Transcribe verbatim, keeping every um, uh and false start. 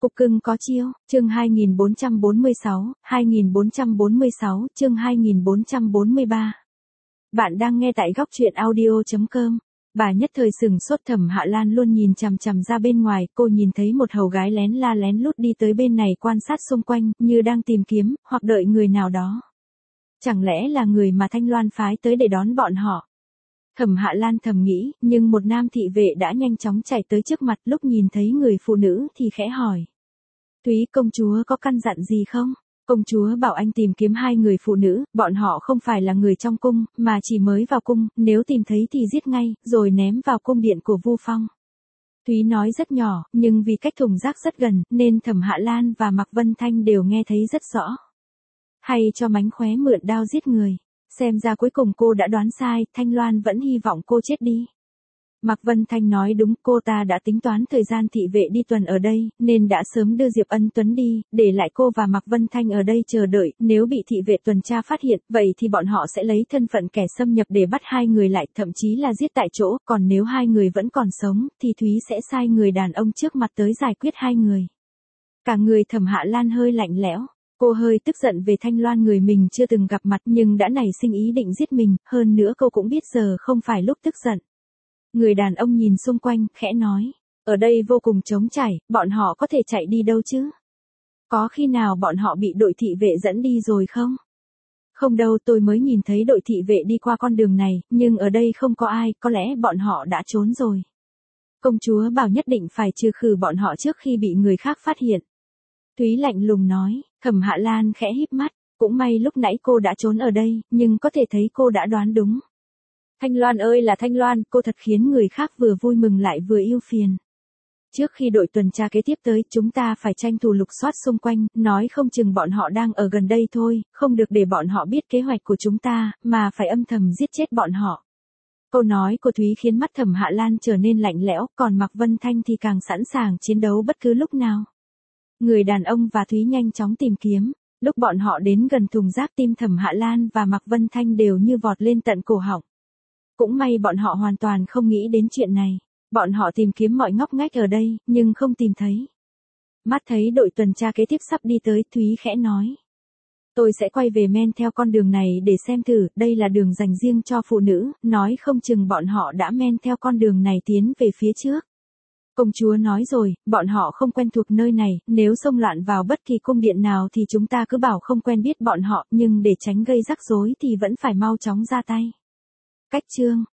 Cục cưng có chiêu, chương hai nghìn bốn trăm bốn mươi sáu, hai nghìn bốn trăm bốn mươi sáu, chương hai nghìn bốn trăm bốn mươi ba. Bạn đang nghe tại góc truyện audio chấm com. Bà nhất thời sừng sốt. Thẩm Hạ Lan luôn nhìn chằm chằm ra bên ngoài, cô nhìn thấy một hầu gái lén la lén lút đi tới bên này quan sát xung quanh, như đang tìm kiếm, hoặc đợi người nào đó. Chẳng lẽ là người mà Thanh Loan phái tới để đón bọn họ? Thẩm Hạ Lan thầm nghĩ, nhưng một nam thị vệ đã nhanh chóng chạy tới trước mặt, lúc nhìn thấy người phụ nữ thì khẽ hỏi. Thúy công chúa có căn dặn gì không? Công chúa bảo anh tìm kiếm hai người phụ nữ, bọn họ không phải là người trong cung, mà chỉ mới vào cung, nếu tìm thấy thì giết ngay, rồi ném vào cung điện của Vu Phong. Thúy nói rất nhỏ, nhưng vì cách thùng rác rất gần, nên Thẩm Hạ Lan và Mạc Vân Thanh đều nghe thấy rất rõ. Hay cho mánh khóe mượn đao giết người. Xem ra cuối cùng cô đã đoán sai, Thanh Loan vẫn hy vọng cô chết đi. Mạc Vân Thanh nói đúng, cô ta đã tính toán thời gian thị vệ đi tuần ở đây, nên đã sớm đưa Diệp Ân Tuấn đi, để lại cô và Mạc Vân Thanh ở đây chờ đợi, nếu bị thị vệ tuần tra phát hiện, vậy thì bọn họ sẽ lấy thân phận kẻ xâm nhập để bắt hai người lại, thậm chí là giết tại chỗ, còn nếu hai người vẫn còn sống, thì Thúy sẽ sai người đàn ông trước mặt tới giải quyết hai người. Cả người Thẩm Hạ Lan hơi lạnh lẽo. Cô hơi tức giận về Thanh Loan, người mình chưa từng gặp mặt nhưng đã nảy sinh ý định giết mình, hơn nữa cô cũng biết giờ không phải lúc tức giận. Người đàn ông nhìn xung quanh, khẽ nói, ở đây vô cùng trống trải, bọn họ có thể chạy đi đâu chứ? Có khi nào bọn họ bị đội thị vệ dẫn đi rồi không? Không đâu, tôi mới nhìn thấy đội thị vệ đi qua con đường này, nhưng ở đây không có ai, có lẽ bọn họ đã trốn rồi. Công chúa bảo nhất định phải trừ khử bọn họ trước khi bị người khác phát hiện. Thúy lạnh lùng nói. Thẩm Hạ Lan khẽ híp mắt, cũng may lúc nãy cô đã trốn ở đây, nhưng có thể thấy cô đã đoán đúng. Thanh Loan ơi là Thanh Loan, cô thật khiến người khác vừa vui mừng lại vừa yêu phiền. Trước khi đội tuần tra kế tiếp tới, chúng ta phải tranh thủ lục soát xung quanh, nói không chừng bọn họ đang ở gần đây thôi, không được để bọn họ biết kế hoạch của chúng ta, mà phải âm thầm giết chết bọn họ. Câu nói của Thúy khiến mắt Thẩm Hạ Lan trở nên lạnh lẽo, còn Mạc Vân Thanh thì càng sẵn sàng chiến đấu bất cứ lúc nào. Người đàn ông và Thúy nhanh chóng tìm kiếm, lúc bọn họ đến gần thùng rác, tim Thẩm Hạ Lan và Mạc Vân Thanh đều như vọt lên tận cổ họng. Cũng may bọn họ hoàn toàn không nghĩ đến chuyện này, bọn họ tìm kiếm mọi ngóc ngách ở đây, nhưng không tìm thấy. Mắt thấy đội tuần tra kế tiếp sắp đi tới, Thúy khẽ nói. Tôi sẽ quay về men theo con đường này để xem thử, đây là đường dành riêng cho phụ nữ, nói không chừng bọn họ đã men theo con đường này tiến về phía trước. Công chúa nói rồi, bọn họ không quen thuộc nơi này, nếu xông loạn vào bất kỳ cung điện nào thì chúng ta cứ bảo không quen biết bọn họ, nhưng để tránh gây rắc rối thì vẫn phải mau chóng ra tay. Cách chương